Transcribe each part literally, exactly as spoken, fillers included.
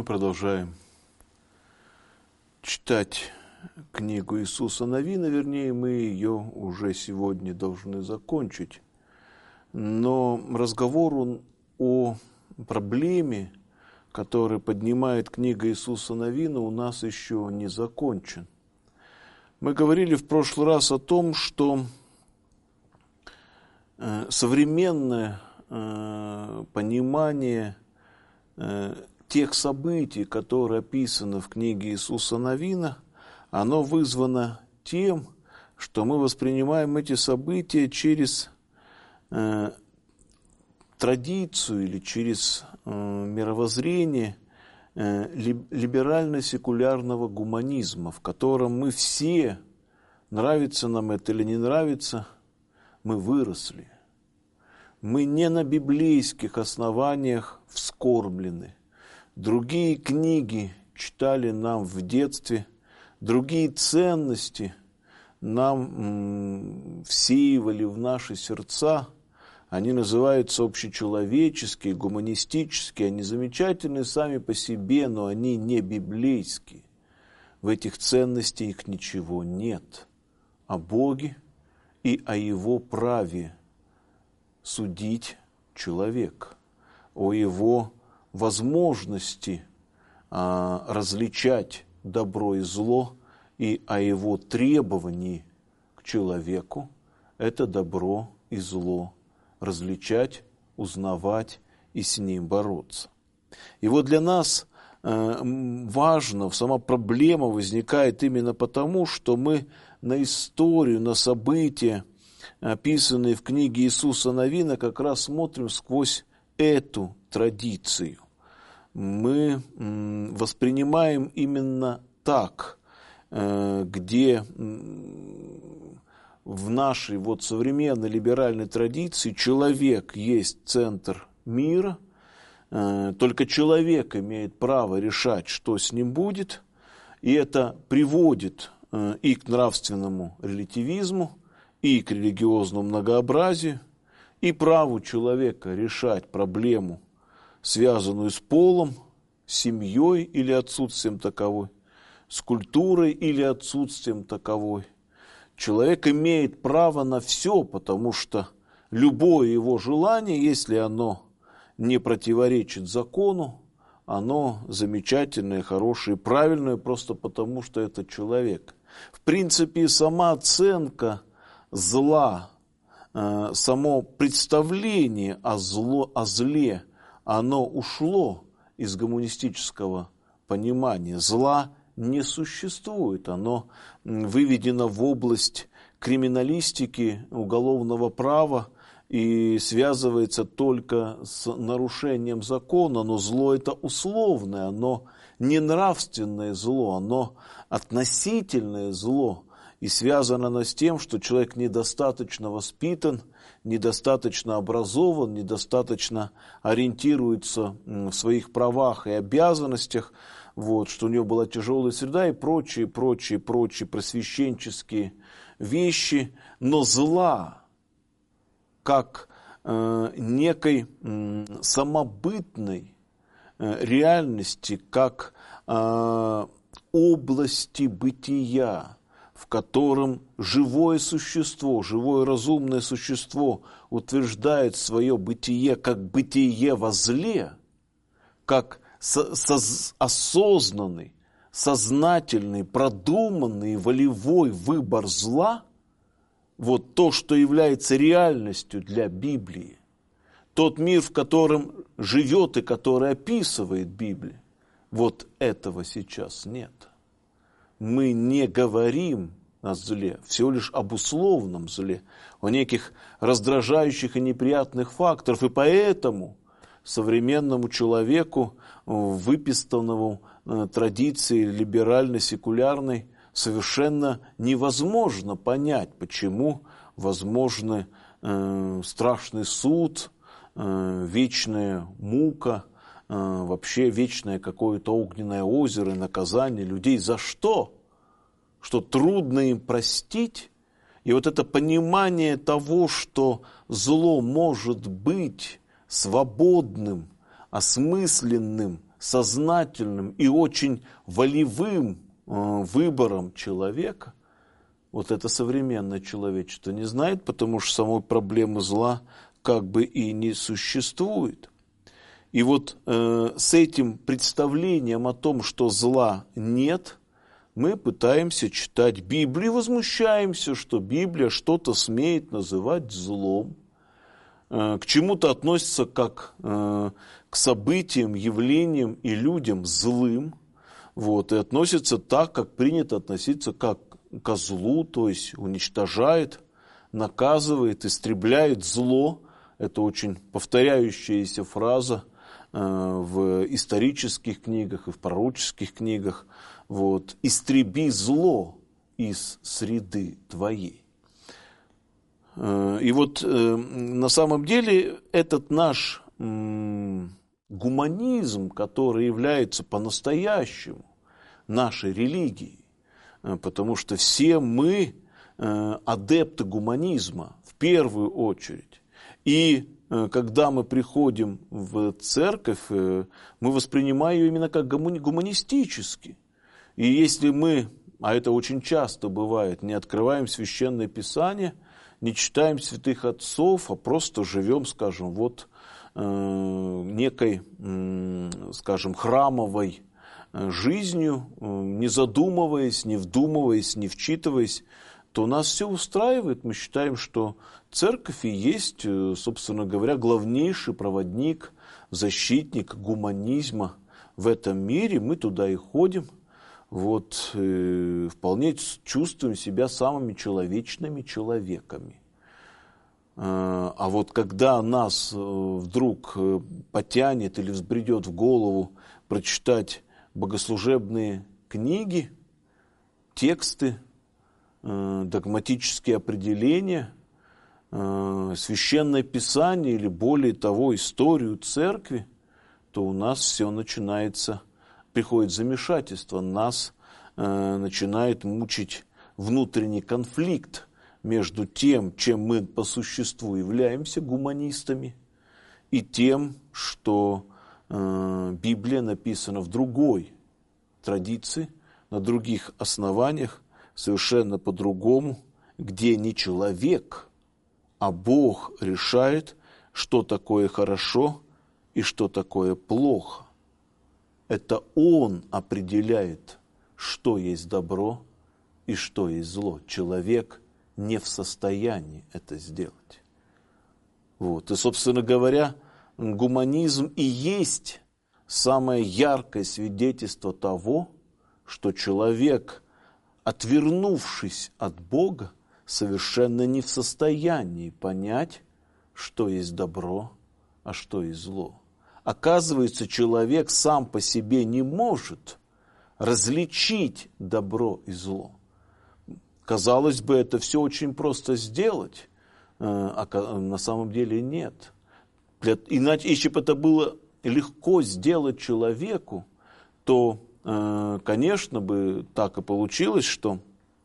Мы продолжаем читать книгу Иисуса Навина, вернее, мы ее уже сегодня должны закончить. Но разговор о проблеме, которую поднимает книга Иисуса Навина, у нас еще не закончен. Мы говорили в прошлый раз о том, что современное понимание тех событий, которые описаны в книге Иисуса Навина, оно вызвано тем, что мы воспринимаем эти события через э, традицию или через э, мировоззрение э, либерально-секулярного гуманизма, в котором мы все, нравится нам это или не нравится, мы выросли. Мы не на библейских основаниях вскормлены. Другие книги читали нам в детстве, другие ценности нам м, всеивали в наши сердца. Они называются общечеловеческие, гуманистические, они замечательные сами по себе, но они не библейские. В этих ценностях ничего нет о Боге и о Его праве судить человека, о Его возможности а, различать добро и зло, и о Его требовании к человеку это добро и зло различать, узнавать и с ним бороться. И вот для нас э, важно, сама проблема возникает именно потому, что мы на историю, на события, описанные в книге Иисуса Навина, как раз смотрим сквозь эту традицию. Мы воспринимаем именно так, где в нашей вот современной либеральной традиции человек есть центр мира, только человек имеет право решать, что с ним будет, и это приводит и к нравственному релятивизму, и к религиозному многообразию, и праву человека решать проблему, связанную с полом, семьей или отсутствием таковой, с культурой или отсутствием таковой. Человек имеет право на все, потому что любое его желание, если оно не противоречит закону, оно замечательное, хорошее, правильное, просто потому что это человек. В принципе, сама оценка зла, само представление о, зло, о зле, оно ушло из гуманистического понимания. Зла не существует, оно выведено в область криминалистики, уголовного права и связывается только с нарушением закона, но зло это условное, оно не нравственное зло, оно относительное зло. И связано оно с тем, что человек недостаточно воспитан, недостаточно образован, недостаточно ориентируется в своих правах и обязанностях, вот, что у него была тяжелая среда и прочие, прочие, прочие просвещенческие вещи. Но зла, как э, некой э, самобытной э, реальности, как э, области бытия, в котором живое существо, живое разумное существо утверждает свое бытие как бытие во зле, как со- со- осознанный, сознательный, продуманный, волевой выбор зла, вот то, что является реальностью для Библии, тот мир, в котором живет и который описывает Библия, вот этого сейчас нет. Мы не говорим о зле, всего лишь об условном зле, о неких раздражающих и неприятных факторах. И поэтому современному человеку, выпистанному традицией либерально-секулярной, совершенно невозможно понять, почему возможны э, страшный суд, э, вечная мука, вообще вечное какое-то огненное озеро, наказание людей. За что? Что трудно им простить. И вот это понимание того, что зло может быть свободным, осмысленным, сознательным и очень волевым выбором человека, вот это современное человечество не знает, потому что самой проблемы зла как бы и не существует. И вот э, с этим представлением о том, что зла нет, мы пытаемся читать Библию и возмущаемся, что Библия что-то смеет называть злом, э, к чему-то относится как э, к событиям, явлениям и людям злым, вот, и относится так, как принято относиться как к злу, то есть уничтожает, наказывает, истребляет зло. Это очень повторяющаяся фраза в исторических книгах и в пророческих книгах. Вот. «Истреби зло из среды твоей». И вот на самом деле этот наш гуманизм, который является по-настоящему нашей религией, потому что все мы адепты гуманизма в первую очередь. И когда мы приходим в церковь, мы воспринимаем ее именно как гуманистически. И если мы, а это очень часто бывает, не открываем Священное Писание, не читаем святых отцов, а просто живем, скажем, вот некой, скажем, храмовой жизнью, не задумываясь, не вдумываясь, не вчитываясь, то нас все устраивает. Мы считаем, что церковь и есть, собственно говоря, главнейший проводник, защитник гуманизма в этом мире. Мы туда и ходим. Вот, э, вполне чувствуем себя самыми человечными человеками. А вот когда нас вдруг потянет или взбредет в голову прочитать богослужебные книги, тексты, догматические определения, священное писание или более того историю церкви, то у нас все начинается, приходит замешательство, нас начинает мучить внутренний конфликт между тем, чем мы по существу являемся гуманистами, и тем, что э, Библия написана в другой традиции, на других основаниях, совершенно по-другому, где не человек, а Бог решает, что такое хорошо и что такое плохо. Это Он определяет, что есть добро и что есть зло. Человек не в состоянии это сделать. Вот. И, собственно говоря, гуманизм и есть самое яркое свидетельство того, что человек, отвернувшись от Бога, совершенно не в состоянии понять, что есть добро, а что есть зло. Оказывается, человек сам по себе не может различить добро и зло. Казалось бы, это все очень просто сделать, а на самом деле нет. Иначе, если бы это было легко сделать человеку, то, конечно, бы так и получилось, что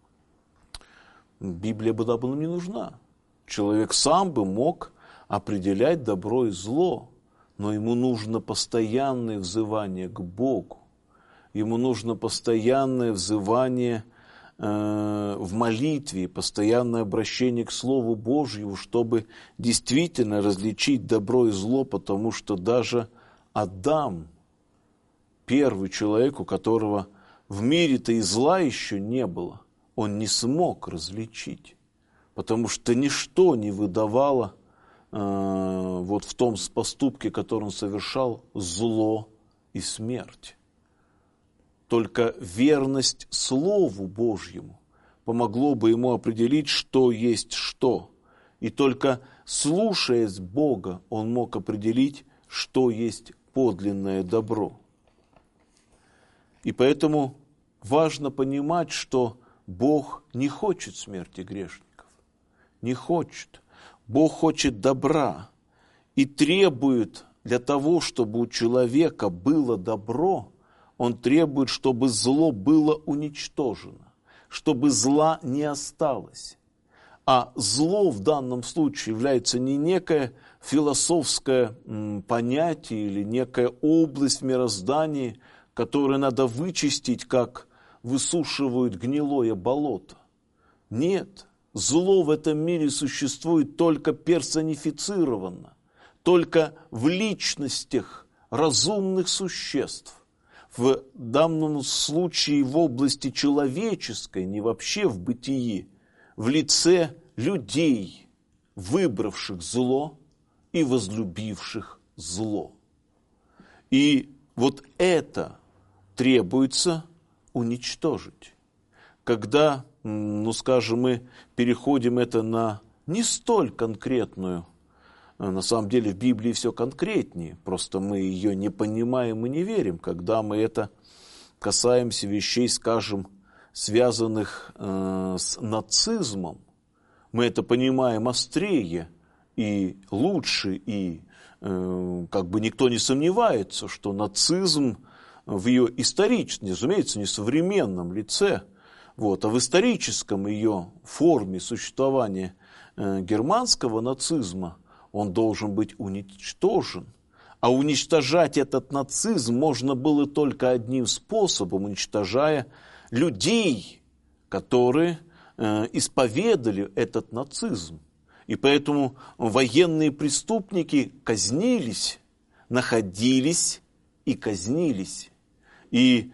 Библия была бы нам не нужна. Человек сам бы мог определять добро и зло, но ему нужно постоянное взывание к Богу. Ему нужно постоянное взывание в молитве, постоянное обращение к Слову Божьему, чтобы действительно различить добро и зло, потому что даже Адам, первый человек, у которого в мире-то и зла еще не было, он не смог различить, потому что ничто не выдавало э, вот в том поступке, который он совершал, зло и смерть. Только верность Слову Божьему помогло бы ему определить, что есть что. И только слушаясь Бога, он мог определить, что есть подлинное добро. И поэтому важно понимать, что Бог не хочет смерти грешников. Не хочет. Бог хочет добра и требует для того, чтобы у человека было добро, Он требует, чтобы зло было уничтожено, чтобы зла не осталось. А зло в данном случае является не некое философское понятие или некая область в мироздании, которую надо вычистить, как высушивают гнилое болото. Нет, зло в этом мире существует только персонифицированно, только в личностях разумных существ. В данном случае в области человеческой, не вообще в бытии, в лице людей, выбравших зло и возлюбивших зло. И вот это требуется уничтожить. Когда, ну скажем, мы переходим это на не столь конкретную, на самом деле в Библии все конкретнее, просто мы ее не понимаем и не верим, когда мы это касаемся вещей, скажем, связанных э, с нацизмом, мы это понимаем острее и лучше, и э, как бы никто не сомневается, что нацизм в ее историческом, разумеется, не современном лице, вот, а в историческом ее форме существования э, германского нацизма он должен быть уничтожен. А уничтожать этот нацизм можно было только одним способом, уничтожая людей, которые э, исповедали этот нацизм. И поэтому военные преступники казнились, находились и казнились. И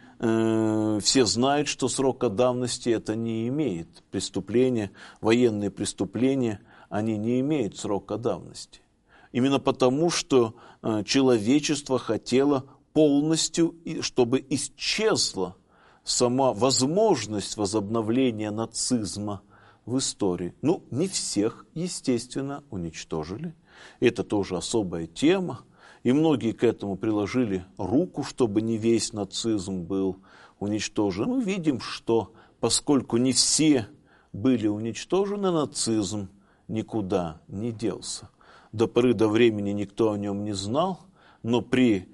э, все знают, что срока давности это не имеет. Преступления, военные преступления, они не имеют срока давности. Именно потому, что э, человечество хотело полностью, чтобы исчезла сама возможность возобновления нацизма в истории. Ну, не всех, естественно, уничтожили. Это тоже особая тема. И многие к этому приложили руку, чтобы не весь нацизм был уничтожен. Мы видим, что поскольку не все были уничтожены, нацизм никуда не делся. До поры до времени никто о нем не знал, но при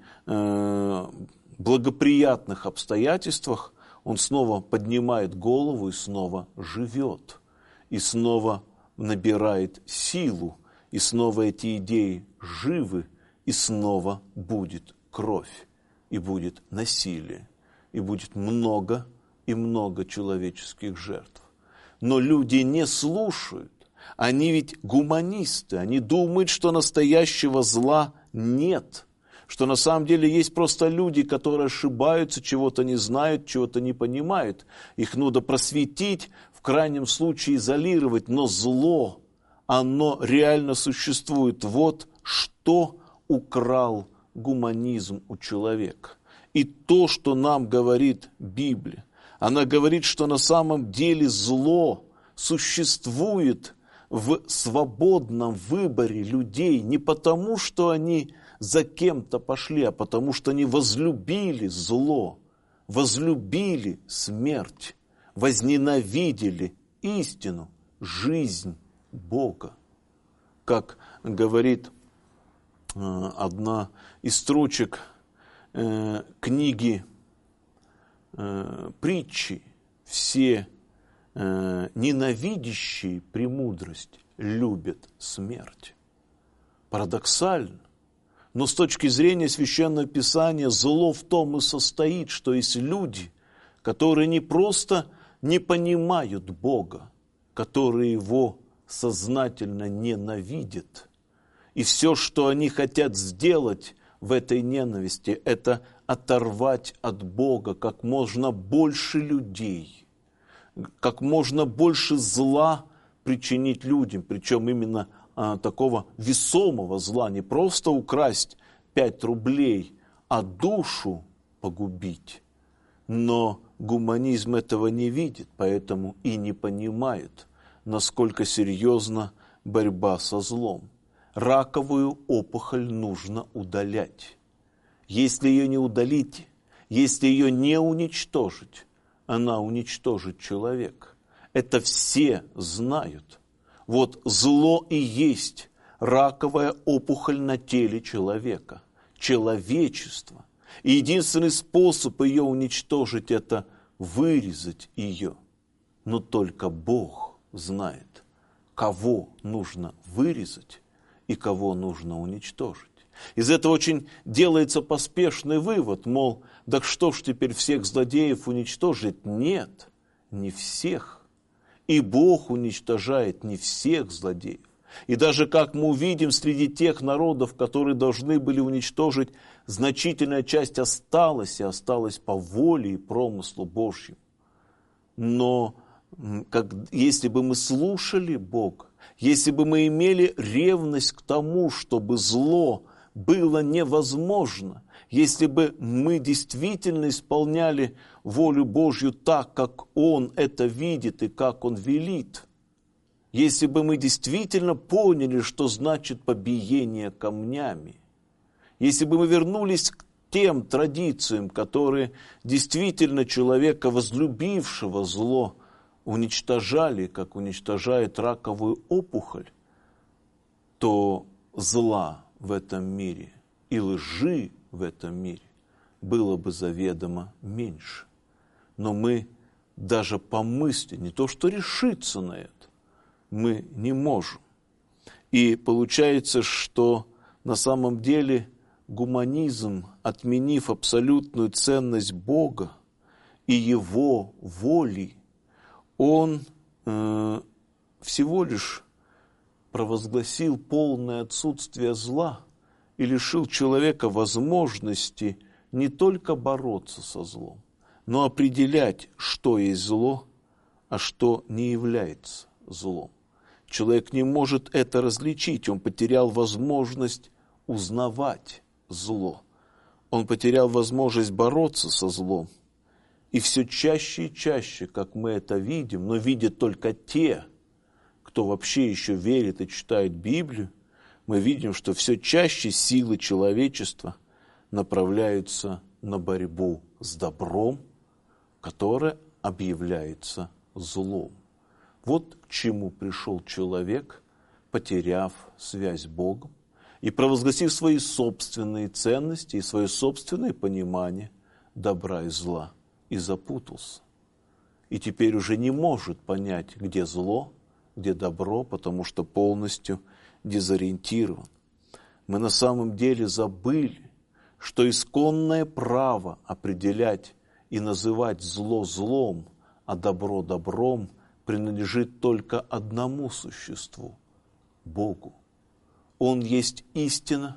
э, благоприятных обстоятельствах он снова поднимает голову и снова живет, и снова набирает силу, и снова эти идеи живы, и снова будет кровь, и будет насилие, и будет много и много человеческих жертв. Но люди не слушают. Они ведь гуманисты, они думают, что настоящего зла нет, что на самом деле есть просто люди, которые ошибаются, чего-то не знают, чего-то не понимают. Их надо просветить, в крайнем случае изолировать, но зло, оно реально существует. Вот что украл гуманизм у человека. И то, что нам говорит Библия, она говорит, что на самом деле зло существует в свободном выборе людей не потому, что они за кем-то пошли, а потому, что они возлюбили зло, возлюбили смерть, возненавидели истину, жизнь Бога. Как говорит э, одна из строчек э, книги э, притчи, все э, ненавидящие премудрость любят смерть. Парадоксально. Но с точки зрения Священного Писания зло в том и состоит, что есть люди, которые не просто не понимают Бога, которые Его сознательно ненавидят. И все, что они хотят сделать в этой ненависти, это оторвать от Бога как можно больше людей, как можно больше зла причинить людям, причем именно а, такого весомого зла, не просто украсть пять рублей, а душу погубить. Но гуманизм этого не видит, поэтому и не понимает, насколько серьезна борьба со злом. Раковую опухоль нужно удалять. Если ее не удалить, если ее не уничтожить, она уничтожит человека. Это все знают. Вот зло и есть раковая опухоль на теле человека, человечество. И единственный способ ее уничтожить – это вырезать ее. Но только Бог знает, кого нужно вырезать и кого нужно уничтожить. Из этого очень делается поспешный вывод, мол, так что ж теперь всех злодеев уничтожить? Нет, не всех. И Бог уничтожает не всех злодеев. И даже, как мы увидим, среди тех народов, которые должны были уничтожить, значительная часть осталась, и осталась по воле и промыслу Божьему. Но как, если бы мы слушали Бога, если бы мы имели ревность к тому, чтобы зло было невозможно, если бы мы действительно исполняли волю Божью так, как Он это видит и как Он велит, если бы мы действительно поняли, что значит побиение камнями, если бы мы вернулись к тем традициям, которые действительно человека, возлюбившего зло, уничтожали, как уничтожает раковую опухоль, то зла в этом мире и лжи в этом мире было бы заведомо меньше. Но мы даже помыслить, не то что решиться на это, мы не можем. И получается, что на самом деле гуманизм, отменив абсолютную ценность Бога и Его воли, он э, всего лишь провозгласил полное отсутствие зла и лишил человека возможности не только бороться со злом, но определять, что есть зло, а что не является злом. Человек не может это различить, он потерял возможность узнавать зло. Он потерял возможность бороться со злом. И все чаще и чаще, как мы это видим, но видят только те, кто вообще еще верит и читает Библию, мы видим, что все чаще силы человечества направляются на борьбу с добром, которое объявляется злом. Вот к чему пришел человек, потеряв связь с Богом и провозгласив свои собственные ценности и свое собственное понимание добра и зла, и запутался. И теперь уже не может понять, где зло, где добро, потому что полностью дезориентирован. Мы на самом деле забыли, что исконное право определять и называть зло злом, а добро добром принадлежит только одному существу – Богу. Он есть истина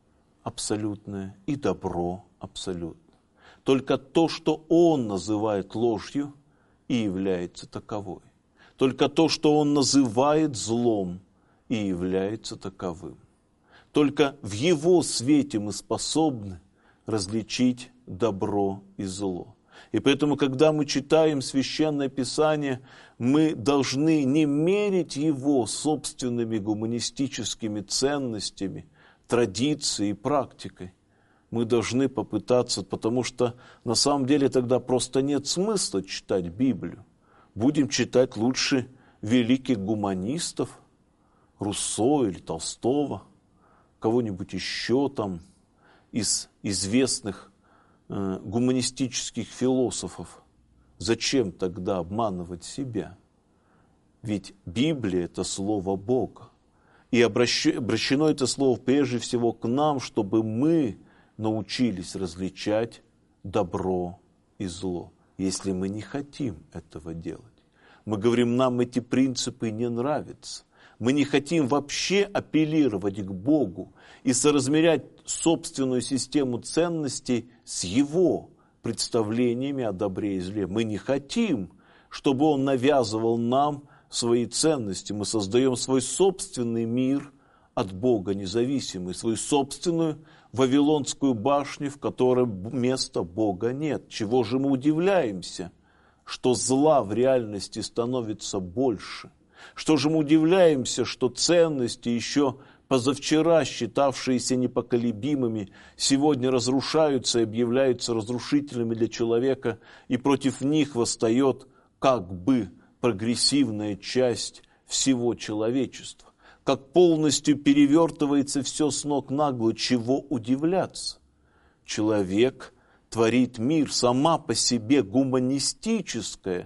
абсолютная и добро абсолютное. Только то, что Он называет ложью, и является таковой. Только то, что Он называет злом, и является таковым. Только в Его свете мы способны различить добро и зло. И поэтому, когда мы читаем Священное Писание, мы должны не мерить его собственными гуманистическими ценностями, традицией и практикой. Мы должны попытаться, потому что на самом деле тогда просто нет смысла читать Библию. Будем читать лучше великих гуманистов, Руссо или Толстого, кого-нибудь еще там из известных э, гуманистических философов. Зачем тогда обманывать себя? Ведь Библия – это Слово Бога. И обращено это Слово прежде всего к нам, чтобы мы научились различать добро и зло, если мы не хотим этого делать. Мы говорим, нам эти принципы не нравятся. Мы не хотим вообще апеллировать к Богу и соразмерять собственную систему ценностей с Его представлениями о добре и зле. Мы не хотим, чтобы Он навязывал нам свои ценности. Мы создаем свой собственный мир от Бога независимый, свою собственную Вавилонскую башню, в которой места Бога нет. Чего же мы удивляемся, что зла в реальности становится больше? Что же мы удивляемся, что ценности, еще позавчера считавшиеся непоколебимыми, сегодня разрушаются и объявляются разрушительными для человека, и против них восстает как бы прогрессивная часть всего человечества? Как полностью перевертывается все с ног на голову, чего удивляться? Человек творит мир, сама по себе гуманистическая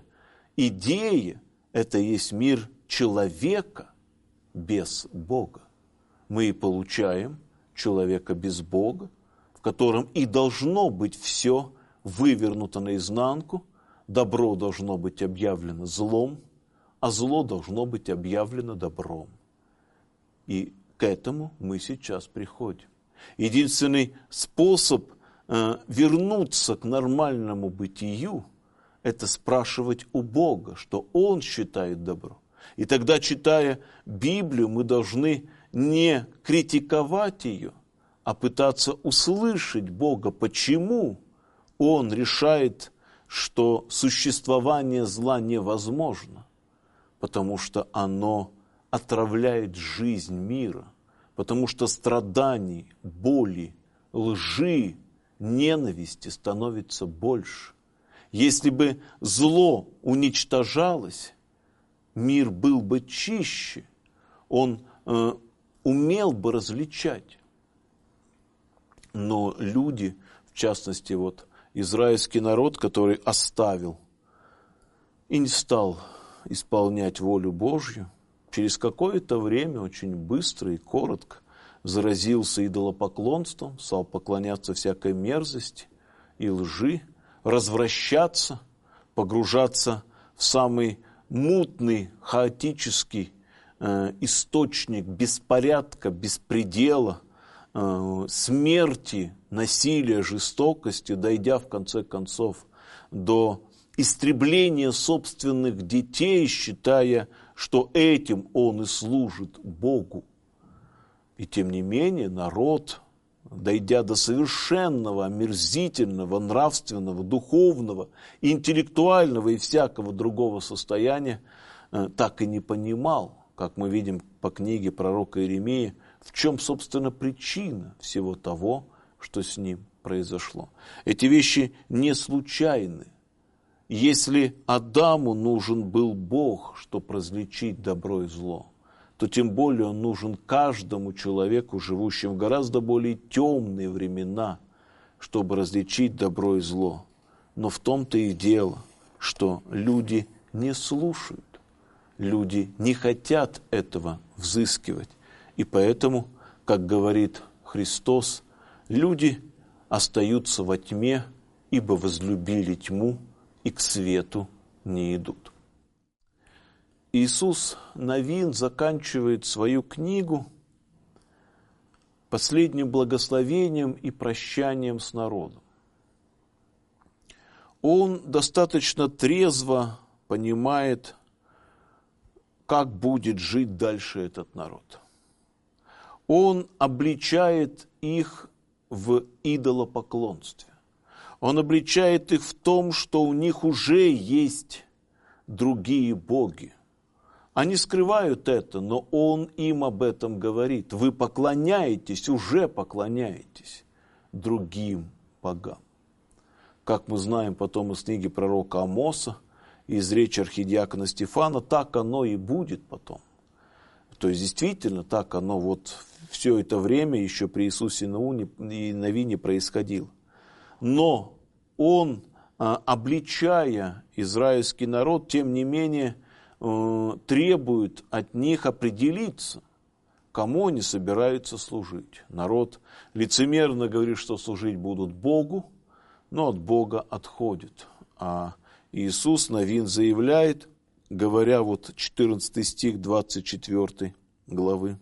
идея – это есть мир человека без Бога. мы и получаем человека без Бога, в котором и должно быть все вывернуто наизнанку, добро должно быть объявлено злом, а зло должно быть объявлено добром. И к этому мы сейчас приходим. Единственный способ э, вернуться к нормальному бытию – это спрашивать у Бога, что Он считает добро. И тогда, читая Библию, мы должны не критиковать ее, а пытаться услышать Бога, почему Он решает, что существование зла невозможно, потому что оно отравляет жизнь мира, потому что страданий, боли, лжи, ненависти становится больше. Если бы зло уничтожалось, мир был бы чище, он э, умел бы различать. Но люди, в частности, вот израильский народ, который оставил и не стал исполнять волю Божью, через какое-то время, очень быстро и коротко, заразился идолопоклонством, стал поклоняться всякой мерзости и лжи, развращаться, погружаться в самый мутный, хаотический э, источник беспорядка, беспредела, э, смерти, насилия, жестокости, дойдя в конце концов до истребления собственных детей, считая, что этим он и служит Богу. И тем не менее народ, дойдя до совершенного, омерзительного, нравственного, духовного, интеллектуального и всякого другого состояния, так и не понимал, как мы видим по книге пророка Иеремии, в чем, собственно, причина всего того, что с ним произошло. Эти вещи не случайны. Если Адаму нужен был Бог, чтобы различить добро и зло, то тем более он нужен каждому человеку, живущему в гораздо более темные времена, чтобы различить добро и зло. Но в том-то и дело, что люди не слушают, люди не хотят этого взыскивать. И поэтому, как говорит Христос, люди остаются во тьме, ибо возлюбили тьму и к свету не идут. Иисус Навин заканчивает свою книгу последним благословением и прощанием с народом. Он достаточно трезво понимает, как будет жить дальше этот народ. Он обличает их в идолопоклонстве. Он обличает их в том, что у них уже есть другие боги. Они скрывают это, но Он им об этом говорит. Вы поклоняетесь, уже поклоняетесь другим богам. Как мы знаем потом из книги пророка Амоса, из речи архидиакона Стефана, так оно и будет потом. То есть действительно так оно вот все это время еще при Иисусе и Навине происходило. Но он, обличая израильский народ, тем не менее требует от них определиться, кому они собираются служить. Народ лицемерно говорит, что служить будут Богу, но от Бога отходит. А Иисус Навин заявляет, говоря вот четырнадцатый стих двадцать четвёртой главы: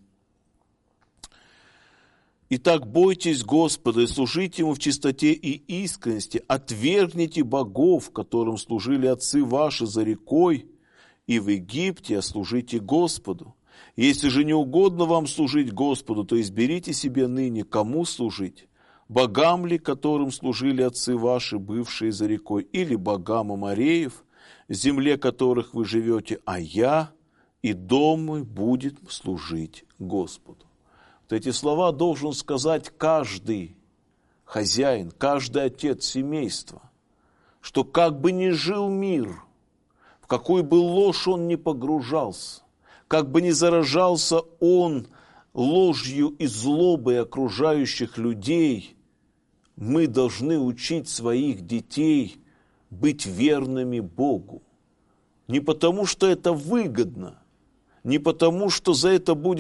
«Итак, бойтесь Господа и служите Ему в чистоте и искренности, отвергните богов, которым служили отцы ваши за рекой, и в Египте, а служите Господу. Если же не угодно вам служить Господу, то изберите себе ныне, кому служить, богам ли, которым служили отцы ваши, бывшие за рекой, или богам амореев, в земле которых вы живете, а я и дом мой будет служить Господу». Вот эти слова должен сказать каждый хозяин, каждый отец семейства, что как бы ни жил мир, в какую бы ложь он ни погружался, как бы ни заражался он ложью и злобой окружающих людей, мы должны учить своих детей быть верными Богу. Не потому, что это выгодно, не потому, что за это будет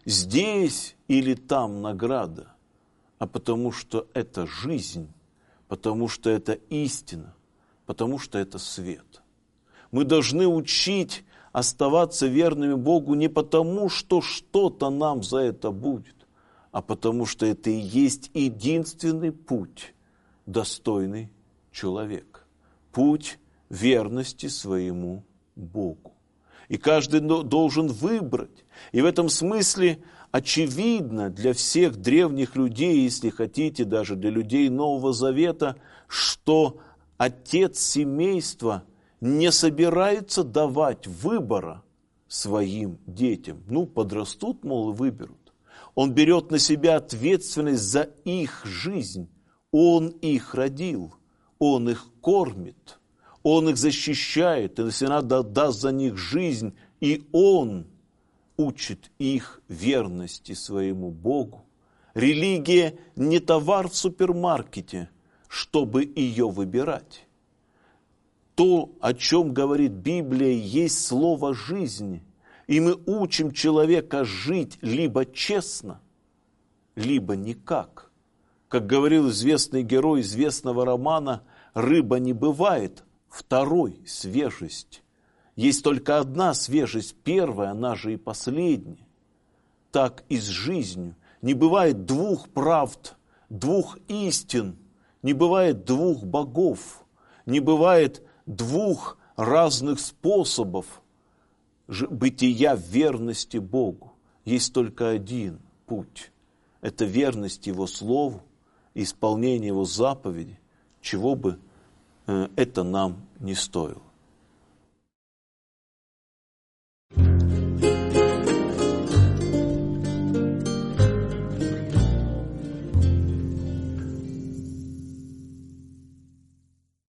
здесь или там награда, а потому что это жизнь, потому что это истина, потому что это свет. Мы должны учить оставаться верными Богу не потому, что что-то нам за это будет, а потому что это и есть единственный путь, достойный человека. Путь верности своему Богу. И каждый должен выбрать. И в этом смысле очевидно для всех древних людей, если хотите, даже для людей Нового Завета, что отец семейства не собирается давать выбора своим детям. Ну, подрастут, мол, и выберут. Он берет на себя ответственность за их жизнь. Он их родил, он их кормит, он их защищает, и если надо, даст за них жизнь, и он учит их верности своему Богу. Религия не товар в супермаркете, чтобы ее выбирать. То, о чем говорит Библия, есть слово жизни. И мы учим человека жить либо честно, либо никак. Как говорил известный герой известного романа, рыба не бывает второй свежесть. Есть только одна свежесть, первая, она же и последняя. Так и с жизнью. Не бывает двух правд, двух истин, не бывает двух богов, не бывает двух разных способов бытия в верности Богу. Есть только один путь. Это верность Его Слову, исполнение Его заповедей, чего бы это нам не стоило.